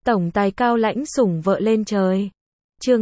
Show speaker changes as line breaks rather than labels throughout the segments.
Tổng tài cao lãnh sủng vợ lên trời. Chương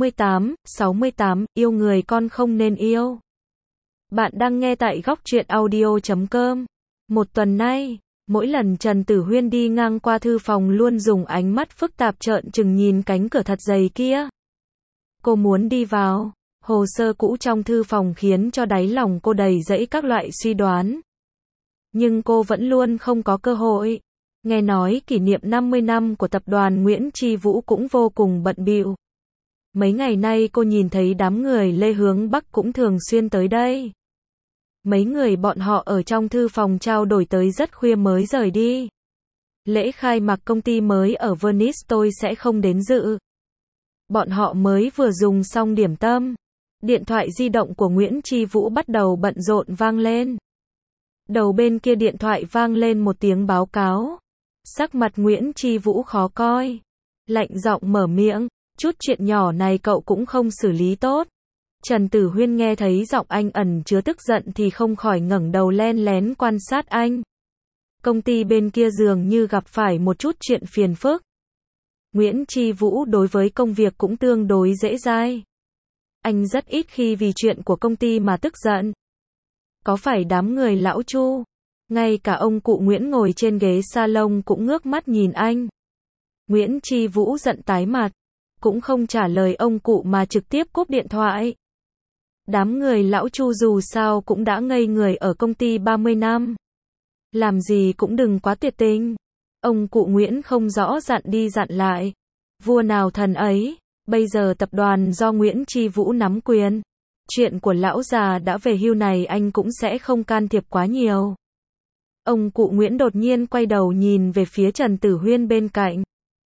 68, yêu người con không nên yêu. Bạn đang nghe tại góc truyện audio.com. Một tuần nay, mỗi lần Trần Tử Huyên đi ngang qua thư phòng luôn dùng ánh mắt phức tạp trợn trừng nhìn cánh cửa thật dày kia. Cô muốn đi vào. Hồ sơ cũ trong thư phòng khiến cho đáy lòng cô đầy rẫy các loại suy đoán. Nhưng cô vẫn luôn không có cơ hội. Nghe nói kỷ niệm 50 năm của tập đoàn Nguyễn Chi Vũ cũng vô cùng bận bịu. Mấy ngày nay cô nhìn thấy đám người Lê Hướng Bắc cũng thường xuyên tới đây. Mấy người bọn họ ở trong thư phòng trao đổi tới rất khuya mới rời đi. Lễ khai mạc công ty mới ở Venice tôi sẽ không đến dự. Bọn họ mới vừa dùng xong điểm tâm. Điện thoại di động của Nguyễn Chi Vũ bắt đầu bận rộn vang lên. Đầu bên kia điện thoại vang lên một tiếng báo cáo. Sắc mặt Nguyễn Chi Vũ khó coi. Lạnh giọng mở miệng, chút chuyện nhỏ này cậu cũng không xử lý tốt. Trần Tử Huyên nghe thấy giọng anh ẩn chứa tức giận thì không khỏi ngẩng đầu len lén quan sát anh. Công ty bên kia dường như gặp phải một chút chuyện phiền phức. Nguyễn Chi Vũ đối với công việc cũng tương đối dễ dãi. Anh rất ít khi vì chuyện của công ty mà tức giận. Có phải đám người lão Chu? Ngay cả ông cụ Nguyễn ngồi trên ghế salon cũng ngước mắt nhìn anh. Nguyễn Chi Vũ giận tái mặt, cũng không trả lời ông cụ mà trực tiếp cúp điện thoại. Đám người lão Chu dù sao cũng đã ngây người ở công ty 30 năm. Làm gì cũng đừng quá tuyệt tình. Ông cụ Nguyễn không rõ dặn đi dặn lại. Vua nào thần ấy, bây giờ tập đoàn do Nguyễn Chi Vũ nắm quyền. Chuyện của lão già đã về hưu này anh cũng sẽ không can thiệp quá nhiều. Ông cụ Nguyễn đột nhiên quay đầu nhìn về phía Trần Tử Huyên bên cạnh.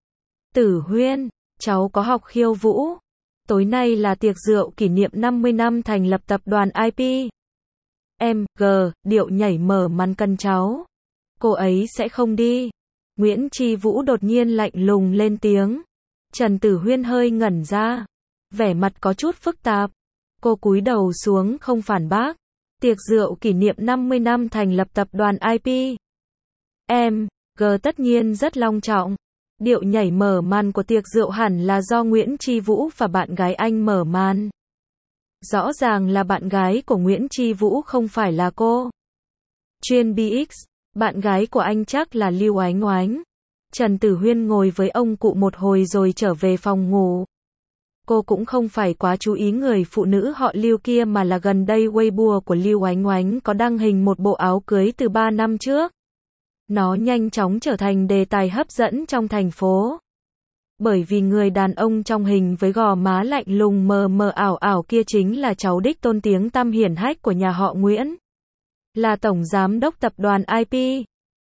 Tử Huyên, cháu có học khiêu vũ. Tối nay là tiệc rượu kỷ niệm 50 năm thành lập tập đoàn IP. Điệu nhảy mở màn cần cháu. Cô ấy sẽ không đi. Nguyễn Chi Vũ đột nhiên lạnh lùng lên tiếng. Trần Tử Huyên hơi ngẩn ra. Vẻ mặt có chút phức tạp. Cô cúi đầu xuống không phản bác. Tiệc rượu kỷ niệm 50 năm thành lập tập đoàn IP. Tất nhiên rất long trọng. Điệu nhảy mở màn của tiệc rượu hẳn là do Nguyễn Chi Vũ và bạn gái anh mở màn. Rõ ràng là bạn gái của Nguyễn Chi Vũ không phải là cô. Chuyên BX, bạn gái của anh chắc là Lưu Oánh Oánh. Trần Tử Huyên ngồi với ông cụ một hồi rồi trở về phòng ngủ. Cô cũng không phải quá chú ý người phụ nữ họ Lưu kia mà là gần đây Weibo của Lưu Oánh Oánh có đăng hình một bộ áo cưới từ 3 năm trước. Nó nhanh chóng trở thành đề tài hấp dẫn trong thành phố. Bởi vì người đàn ông trong hình với gò má lạnh lùng mờ mờ ảo ảo kia chính là cháu đích tôn tiếng tăm hiển hách của nhà họ Nguyễn. Là tổng giám đốc tập đoàn IP.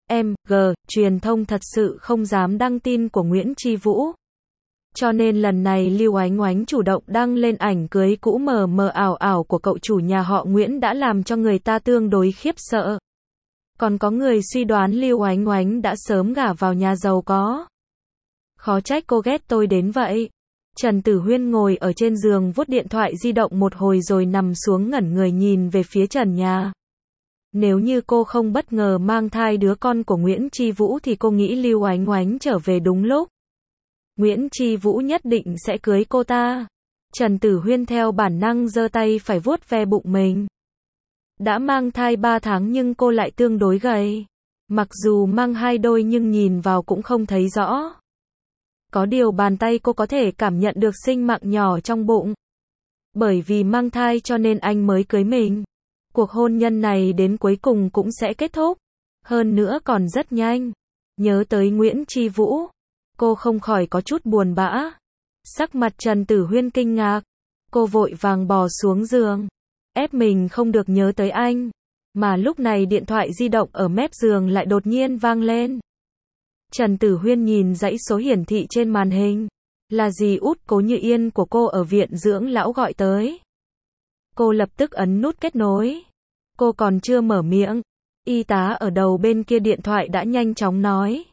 Truyền thông thật sự không dám đăng tin của Nguyễn Chi Vũ. Cho nên lần này Lưu Oánh Oánh chủ động đăng lên ảnh cưới cũ mờ mờ ảo ảo của cậu chủ nhà họ Nguyễn đã làm cho người ta tương đối khiếp sợ. Còn có người suy đoán Lưu Oánh Oánh đã sớm gả vào nhà giàu có. Khó trách cô ghét tôi đến vậy. Trần Tử Huyên ngồi ở trên giường vuốt điện thoại di động một hồi rồi nằm xuống ngẩn người nhìn về phía trần nhà. Nếu như cô không bất ngờ mang thai đứa con của Nguyễn Chi Vũ thì cô nghĩ Lưu Oánh Oánh trở về đúng lúc. Nguyễn Chi Vũ nhất định sẽ cưới cô ta. Trần Tử Huyên theo bản năng giơ tay phải vuốt ve bụng mình. Đã mang thai 3 tháng nhưng cô lại tương đối gầy. Mặc dù mang 2 đôi nhưng nhìn vào cũng không thấy rõ. Có điều bàn tay cô có thể cảm nhận được sinh mạng nhỏ trong bụng. Bởi vì mang thai cho nên anh mới cưới mình. Cuộc hôn nhân này đến cuối cùng cũng sẽ kết thúc. Hơn nữa còn rất nhanh. Nhớ tới Nguyễn Chi Vũ, cô không khỏi có chút buồn bã. Sắc mặt Trần Tử Huyên kinh ngạc. Cô vội vàng bò xuống giường. Ép mình không được nhớ tới anh. Mà lúc này điện thoại di động ở mép giường lại đột nhiên vang lên. Trần Tử Huyên nhìn dãy số hiển thị trên màn hình. Là dì út Cố Như Yên của cô ở viện dưỡng lão gọi tới. Cô lập tức ấn nút kết nối. Cô còn chưa mở miệng. Y tá ở đầu bên kia điện thoại đã nhanh chóng nói.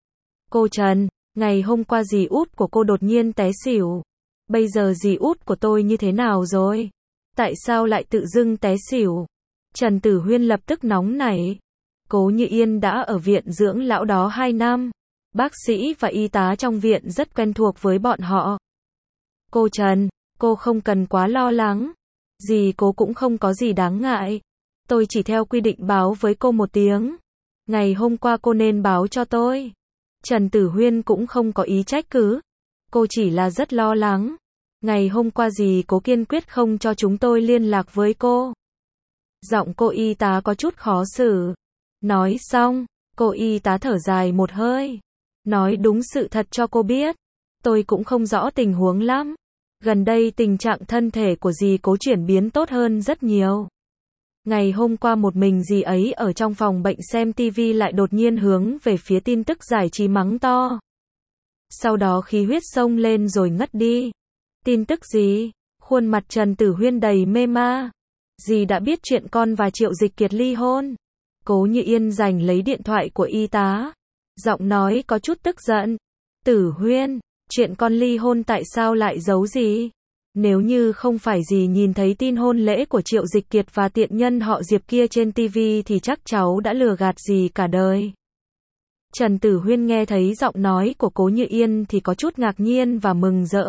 Cô Trần, ngày hôm qua dì út của cô đột nhiên té xỉu. Bây giờ dì út của tôi như thế nào rồi? Tại sao lại tự dưng té xỉu? Trần Tử Huyên lập tức nóng nảy. Cố Như Yên đã ở viện dưỡng lão đó 2 năm. Bác sĩ và y tá trong viện rất quen thuộc với bọn họ. Cô Trần, cô không cần quá lo lắng. Dì cô cũng không có gì đáng ngại. Tôi chỉ theo quy định báo với cô một tiếng. Ngày hôm qua cô nên báo cho tôi. Trần Tử Huyên cũng không có ý trách cứ. Cô chỉ là rất lo lắng. Ngày hôm qua dì cô kiên quyết không cho chúng tôi liên lạc với cô. Giọng cô y tá có chút khó xử. Nói xong, cô y tá thở dài một hơi. Nói đúng sự thật cho cô biết. Tôi cũng không rõ tình huống lắm. Gần đây tình trạng thân thể của dì cố chuyển biến tốt hơn rất nhiều. Ngày hôm qua một mình dì ấy ở trong phòng bệnh xem tivi lại đột nhiên hướng về phía tin tức giải trí mắng to. Sau đó khí huyết xông lên rồi ngất đi. Tin tức gì? Khuôn mặt Trần Tử Huyên đầy mê ma. Dì đã biết chuyện con và Triệu Dịch Kiệt ly hôn. Cố Như Yên giành lấy điện thoại của y tá. Giọng nói có chút tức giận. Tử Huyên, chuyện con ly hôn tại sao lại giấu dì? Nếu như không phải dì nhìn thấy tin hôn lễ của Triệu Dịch Kiệt và tiện nhân họ Diệp kia trên tivi thì chắc cháu đã lừa gạt dì cả đời. Trần Tử Huyên nghe thấy giọng nói của Cố Như Yên thì có chút ngạc nhiên và mừng rỡ.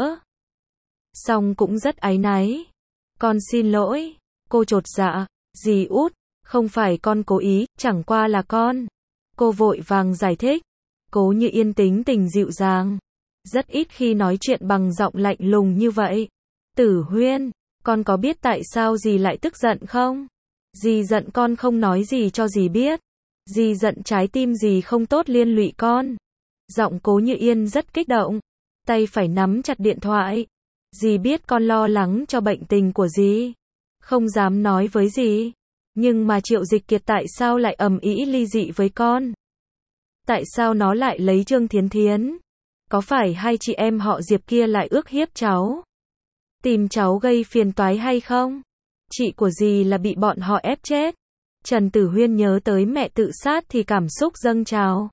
Song cũng rất áy náy. Con xin lỗi. Cô chột dạ. Dì út, không phải con cố ý, chẳng qua là con. Cô vội vàng giải thích. Cố Như Yên tính tình dịu dàng. Rất ít khi nói chuyện bằng giọng lạnh lùng như vậy. Tử Huyên, con có biết tại sao dì lại tức giận không? Dì giận con không nói gì cho dì biết. Dì giận trái tim dì không tốt liên lụy con. Giọng Cố Như Yên rất kích động. Tay phải nắm chặt điện thoại. Dì biết con lo lắng cho bệnh tình của dì. Không dám nói với dì. Nhưng mà Triệu Dịch Kiệt tại sao lại ầm ĩ ly dị với con? Tại sao nó lại lấy Trương Thiến Thiến? Có phải hai chị em họ Diệp kia lại ước hiếp cháu? Tìm cháu gây phiền toái hay không? Chị của dì là bị bọn họ ép chết. Trần Tử Huyên nhớ tới mẹ tự sát thì cảm xúc dâng trào.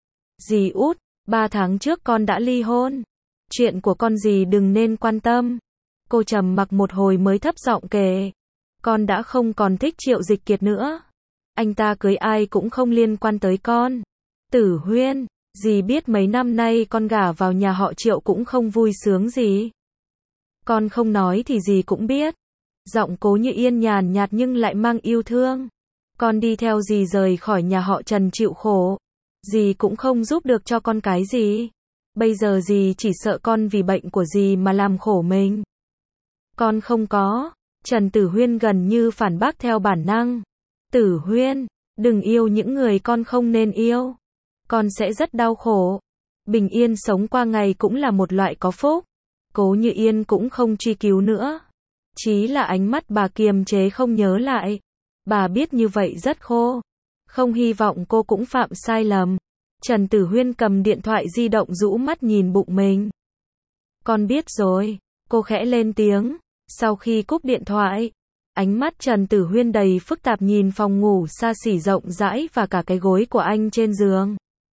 Dì út, 3 tháng trước con đã ly hôn. Chuyện của con dì đừng nên quan tâm. Cô trầm mặc một hồi mới thấp giọng kể. Con đã không còn thích Triệu Dịch Kiệt nữa. Anh ta cưới ai cũng không liên quan tới con. Tử Huyên, dì biết mấy năm nay con gả vào nhà họ Triệu cũng không vui sướng gì. Con không nói thì dì cũng biết. Giọng Cố Như Yên nhàn nhạt nhưng lại mang yêu thương. Con đi theo dì rời khỏi nhà họ Trần chịu khổ. Dì cũng không giúp được cho con cái gì. Bây giờ dì chỉ sợ con vì bệnh của dì mà làm khổ mình. Con không có. Trần Tử Huyên gần như phản bác theo bản năng. Tử Huyên, đừng yêu những người con không nên yêu. Con sẽ rất đau khổ. Bình yên sống qua ngày cũng là một loại có phúc. Cố Như Yên cũng không truy cứu nữa. Chí là ánh mắt bà kiềm chế không nhớ lại. Bà biết như vậy rất khô. Không hy vọng cô cũng phạm sai lầm. Trần Tử Huyên cầm điện thoại di động rũ mắt nhìn bụng mình. Con biết rồi. Cô khẽ lên tiếng. Sau khi cúp điện thoại, ánh mắt Trần Tử Huyên đầy phức tạp nhìn phòng ngủ xa xỉ rộng rãi và cả cái gối của anh trên giường.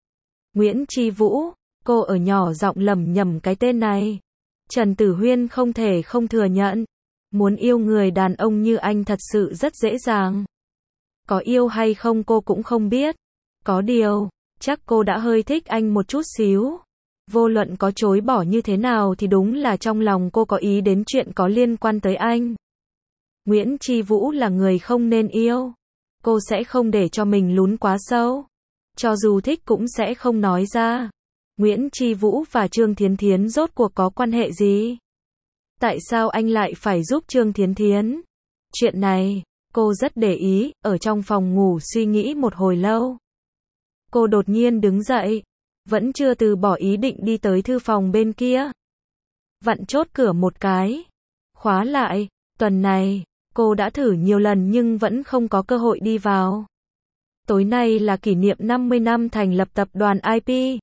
Nguyễn Chi Vũ, cô ở nhỏ giọng lẩm nhẩm cái tên này. Trần Tử Huyên không thể không thừa nhận. Muốn yêu người đàn ông như anh thật sự rất dễ dàng. Có yêu hay không cô cũng không biết. Có điều, chắc cô đã hơi thích anh một chút xíu. Vô luận có chối bỏ như thế nào thì đúng là trong lòng cô có ý đến chuyện có liên quan tới anh. Nguyễn Chi Vũ là người không nên yêu. Cô sẽ không để cho mình lún quá sâu. Cho dù thích cũng sẽ không nói ra. Nguyễn Chi Vũ và Trương Thiến Thiến rốt cuộc có quan hệ gì? Tại sao anh lại phải giúp Trương Thiến Thiến? Chuyện này, cô rất để ý, ở trong phòng ngủ suy nghĩ một hồi lâu. Cô đột nhiên đứng dậy. Vẫn chưa từ bỏ ý định đi tới thư phòng bên kia. Vặn chốt cửa một cái. Khóa lại. Tuần này, cô đã thử nhiều lần nhưng vẫn không có cơ hội đi vào. Tối nay là kỷ niệm 50 năm thành lập tập đoàn IP.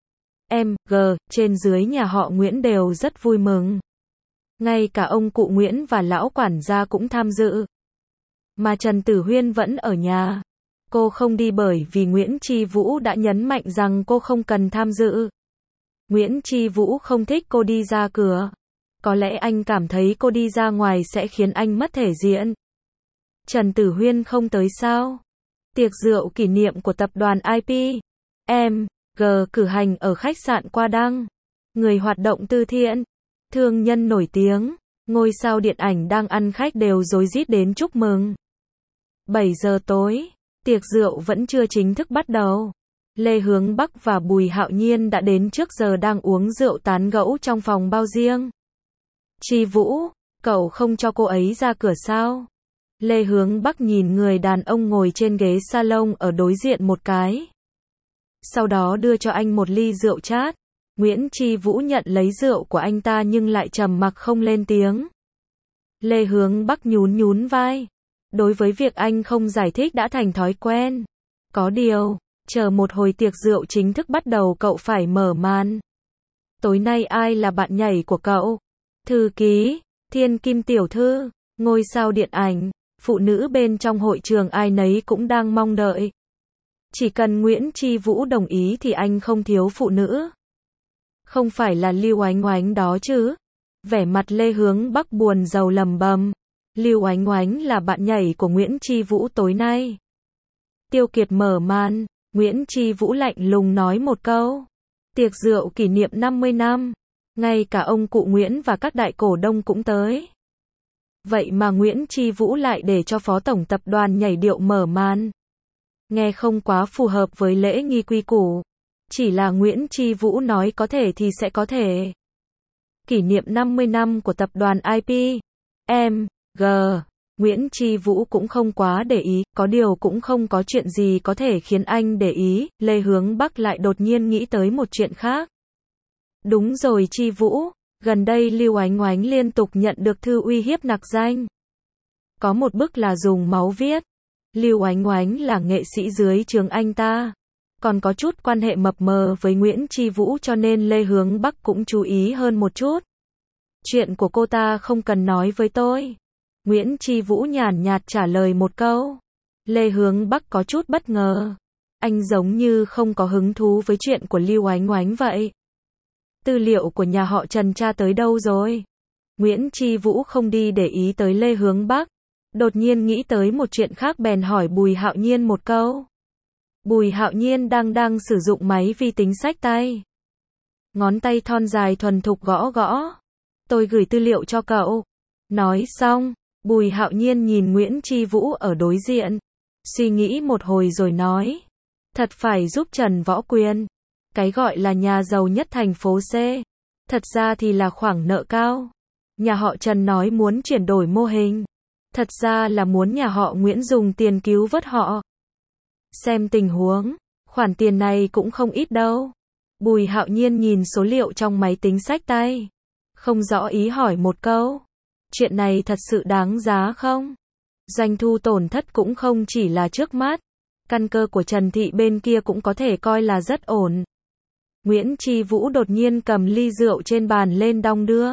MG, trên dưới nhà họ Nguyễn đều rất vui mừng. Ngay cả ông cụ Nguyễn và lão quản gia cũng tham dự. Mà Trần Tử Huyên vẫn ở nhà. Cô không đi bởi vì Nguyễn Chi Vũ đã nhấn mạnh rằng cô không cần tham dự. Nguyễn Chi Vũ không thích cô đi ra cửa. Có lẽ anh cảm thấy cô đi ra ngoài sẽ khiến anh mất thể diện. Trần Tử Huyên không tới sao? Tiệc rượu kỷ niệm của tập đoàn IP. G cử hành ở khách sạn Qua Đăng. Người hoạt động từ thiện, thương nhân nổi tiếng, ngôi sao điện ảnh đang ăn khách đều rối rít đến chúc mừng. 7 giờ tối, tiệc rượu vẫn chưa chính thức bắt đầu. Lê Hướng Bắc và Bùi Hạo Nhiên đã đến trước giờ đang uống rượu tán gẫu trong phòng bao riêng. Chi Vũ, cậu không cho cô ấy ra cửa sao? Lê Hướng Bắc nhìn người đàn ông ngồi trên ghế salon ở đối diện một cái. Sau đó đưa cho anh một ly rượu chát. Nguyễn Chi Vũ nhận lấy rượu của anh ta nhưng lại trầm mặc không lên tiếng. Lê Hướng Bắc nhún nhún vai. Đối với việc anh không giải thích đã thành thói quen. Có điều, chờ một hồi tiệc rượu chính thức bắt đầu cậu phải mở màn. Tối nay ai là bạn nhảy của cậu? Thư ký, Thiên Kim tiểu thư, ngôi sao điện ảnh, phụ nữ bên trong hội trường ai nấy cũng đang mong đợi. Chỉ cần Nguyễn Chi Vũ đồng ý thì anh không thiếu phụ nữ. Không phải là Lưu Oánh Oánh đó chứ? Vẻ mặt Lê Hướng Bắc buồn rầu lầm bầm. Lưu Oánh Oánh là bạn nhảy của Nguyễn Chi Vũ tối nay. Tiêu Kiệt mở màn, Nguyễn Chi Vũ lạnh lùng nói một câu. Tiệc rượu kỷ niệm 50 năm. Ngay cả ông cụ Nguyễn và các đại cổ đông cũng tới. Vậy mà Nguyễn Chi Vũ lại để cho phó tổng tập đoàn nhảy điệu mở màn. Nghe không quá phù hợp với lễ nghi quy củ. Chỉ là Nguyễn Chi Vũ nói có thể thì sẽ có thể. Kỷ niệm 50 năm của tập đoàn IP. G. Nguyễn Chi Vũ cũng không quá để ý, có điều cũng không có chuyện gì có thể khiến anh để ý. Lê Hướng Bắc lại đột nhiên nghĩ tới một chuyện khác. Đúng rồi Chi Vũ, gần đây Lưu Oánh Oánh liên tục nhận được thư uy hiếp nặc danh. Có một bức là dùng máu viết. Lưu Oánh Oánh là nghệ sĩ dưới trướng anh ta. Còn có chút quan hệ mập mờ với Nguyễn Chi Vũ cho nên Lê Hướng Bắc cũng chú ý hơn một chút. Chuyện của cô ta không cần nói với tôi. Nguyễn Chi Vũ nhàn nhạt trả lời một câu. Lê Hướng Bắc có chút bất ngờ. Anh giống như không có hứng thú với chuyện của Lưu Oánh Oánh vậy. Tư liệu của nhà họ Trần tra tới đâu rồi? Nguyễn Chi Vũ không đi để ý tới Lê Hướng Bắc. Đột nhiên nghĩ tới một chuyện khác bèn hỏi Bùi Hạo Nhiên một câu. Bùi Hạo Nhiên đang sử dụng máy vi tính xách tay. Ngón tay thon dài thuần thục gõ gõ. Tôi gửi tư liệu cho cậu. Nói xong, Bùi Hạo Nhiên nhìn Nguyễn Chi Vũ ở đối diện. Suy nghĩ một hồi rồi nói. Thật phải giúp Trần Võ Quyền. Cái gọi là nhà giàu nhất thành phố C. Thật ra thì là khoản nợ cao. Nhà họ Trần nói muốn chuyển đổi mô hình. Thật ra là muốn nhà họ Nguyễn dùng tiền cứu vớt họ. Xem tình huống, khoản tiền này cũng không ít đâu. Bùi Hạo Nhiên nhìn số liệu trong máy tính xách tay. Không rõ ý hỏi một câu. Chuyện này thật sự đáng giá không? Doanh thu tổn thất cũng không chỉ là trước mắt. Căn cơ của Trần Thị bên kia cũng có thể coi là rất ổn. Nguyễn Chi Vũ đột nhiên cầm ly rượu trên bàn lên đong đưa.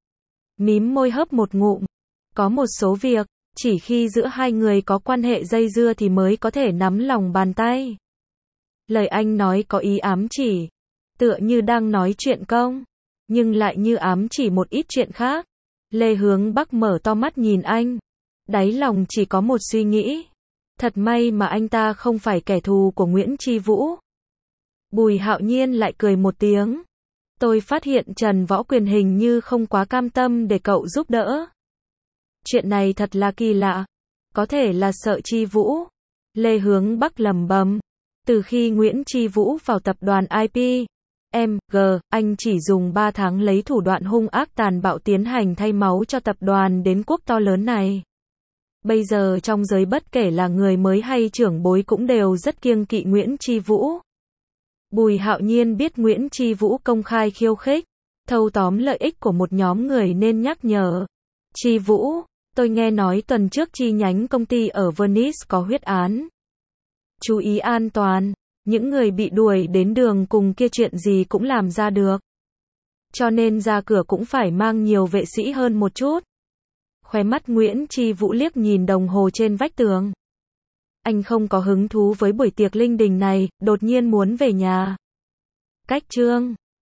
Mím môi hớp một ngụm. Có một số việc, chỉ khi giữa hai người có quan hệ dây dưa thì mới có thể nắm lòng bàn tay. Lời anh nói có ý ám chỉ. Tựa như đang nói chuyện công. Nhưng lại như ám chỉ một ít chuyện khác. Lê Hướng Bắc mở to mắt nhìn anh. Đáy lòng chỉ có một suy nghĩ. Thật may mà anh ta không phải kẻ thù của Nguyễn Chi Vũ. Bùi Hạo Nhiên lại cười một tiếng. Tôi phát hiện Trần Võ Quyền hình như không quá cam tâm để cậu giúp đỡ. Chuyện này thật là kỳ lạ. Có thể là sợ Chi Vũ. Lê Hướng Bắc lẩm bẩm. Từ khi Nguyễn Chi Vũ vào tập đoàn IP, anh chỉ dùng 3 tháng lấy thủ đoạn hung ác tàn bạo tiến hành thay máu cho tập đoàn đến quốc to lớn này. Bây giờ trong giới bất kể là người mới hay trưởng bối cũng đều rất kiêng kỵ Nguyễn Chi Vũ. Bùi Hạo Nhiên biết Nguyễn Chi Vũ công khai khiêu khích, thâu tóm lợi ích của một nhóm người nên nhắc nhở. Chi Vũ, tôi nghe nói tuần trước chi nhánh công ty ở Venice có huyết án. Chú ý an toàn, những người bị đuổi đến đường cùng kia chuyện gì cũng làm ra được. Cho nên ra cửa cũng phải mang nhiều vệ sĩ hơn một chút. Khóe mắt Nguyễn Chi Vũ liếc nhìn đồng hồ trên vách tường. Anh không có hứng thú với buổi tiệc linh đình này, đột nhiên muốn về nhà. Cách chương